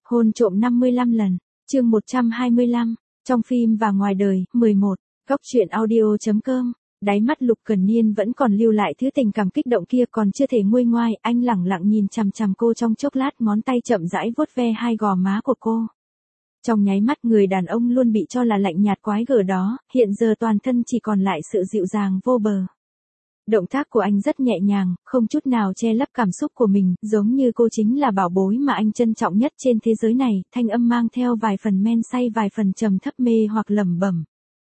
Hôn trộm 55 lần, chương 125, trong phim và ngoài đời, 11, góc truyện audio.com. Đáy mắt Lục Cần Niên vẫn còn lưu lại thứ tình cảm kích động kia, còn chưa thể nguôi ngoai, anh lẳng lặng nhìn chằm chằm cô trong chốc lát, ngón tay chậm rãi vuốt ve hai gò má của cô. Trong nháy mắt, người đàn ông luôn bị cho là lạnh nhạt quái gở đó, hiện giờ toàn thân chỉ còn lại sự dịu dàng vô bờ. Động tác của anh rất nhẹ nhàng, không chút nào che lấp cảm xúc của mình, giống như cô chính là bảo bối mà anh trân trọng nhất trên thế giới này, thanh âm mang theo vài phần men say vài phần trầm thấp mê hoặc lẩm bẩm.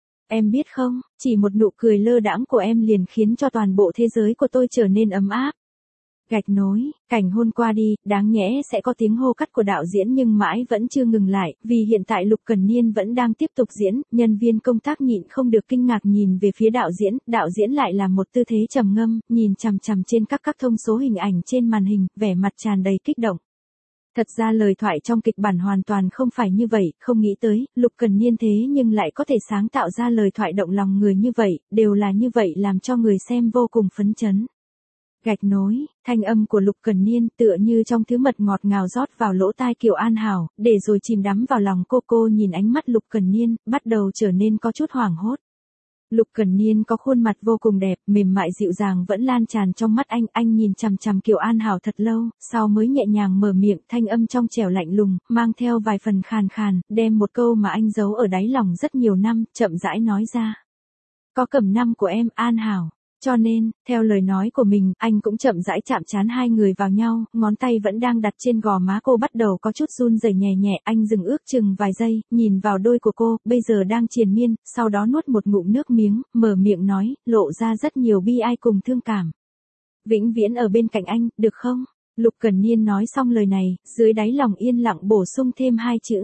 Em biết không, chỉ một nụ cười lơ đãng của em liền khiến cho toàn bộ thế giới của tôi trở nên ấm áp. Gạch nối, cảnh hôn qua đi, đáng nhẽ sẽ có tiếng hô cắt của đạo diễn nhưng mãi vẫn chưa ngừng lại, vì hiện tại Lục Cần Niên vẫn đang tiếp tục diễn, nhân viên công tác nhịn không được kinh ngạc nhìn về phía đạo diễn lại là một tư thế trầm ngâm, nhìn chằm chằm trên các thông số hình ảnh trên màn hình, vẻ mặt tràn đầy kích động. Thật ra lời thoại trong kịch bản hoàn toàn không phải như vậy, không nghĩ tới, Lục Cần Niên thế nhưng lại có thể sáng tạo ra lời thoại động lòng người như vậy, đều là như vậy làm cho người xem vô cùng phấn chấn. Gạch nối, thanh âm của Lục Cần Niên tựa như trong thứ mật ngọt ngào rót vào lỗ tai Kiều An Hảo, để rồi chìm đắm vào lòng cô nhìn ánh mắt Lục Cần Niên, bắt đầu trở nên có chút hoảng hốt. Lục Cần Niên có khuôn mặt vô cùng đẹp, mềm mại dịu dàng vẫn lan tràn trong mắt anh nhìn chằm chằm Kiều An Hảo thật lâu, sau mới nhẹ nhàng mở miệng, thanh âm trong trẻo lạnh lùng, mang theo vài phần khàn khàn, đem một câu mà anh giấu ở đáy lòng rất nhiều năm, chậm rãi nói ra. Có cẩm năm của em, An Hảo. Cho nên, theo lời nói của mình, anh cũng chậm rãi chạm trán hai người vào nhau, ngón tay vẫn đang đặt trên gò má cô bắt đầu có chút run rẩy nhẹ nhẹ, anh dừng ước chừng vài giây, nhìn vào đôi của cô, bây giờ đang triền miên, sau đó nuốt một ngụm nước miếng, mở miệng nói, lộ ra rất nhiều bi ai cùng thương cảm. Vĩnh viễn ở bên cạnh anh, được không? Lục Cần Niên nói xong lời này, dưới đáy lòng yên lặng bổ sung thêm hai chữ.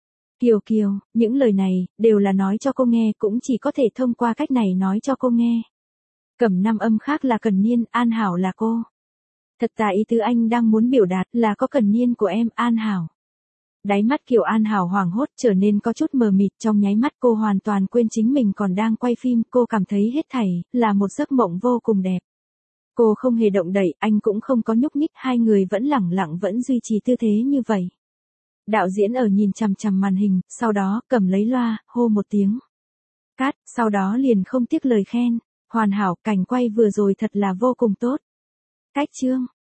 Kiều, những lời này, đều là nói cho cô nghe, cũng chỉ có thể thông qua cách này nói cho cô nghe. Cẩm năm âm khác là Cần Niên, An Hảo là cô. Thật ra ý tứ anh đang muốn biểu đạt là có Cần Niên của em, An Hảo. Đáy mắt Kiều An Hảo hoảng hốt trở nên có chút mờ mịt, trong nháy mắt cô hoàn toàn quên chính mình còn đang quay phim, cô cảm thấy hết thảy là một giấc mộng vô cùng đẹp. Cô không hề động đậy, anh cũng không có nhúc nhích, hai người vẫn lẳng lặng vẫn duy trì tư thế như vậy. Đạo diễn ở nhìn chằm chằm màn hình, sau đó cầm lấy loa, hô một tiếng. Cắt, sau đó liền không tiếc lời khen. Hoàn hảo, cảnh quay vừa rồi thật là vô cùng tốt. Cách chương,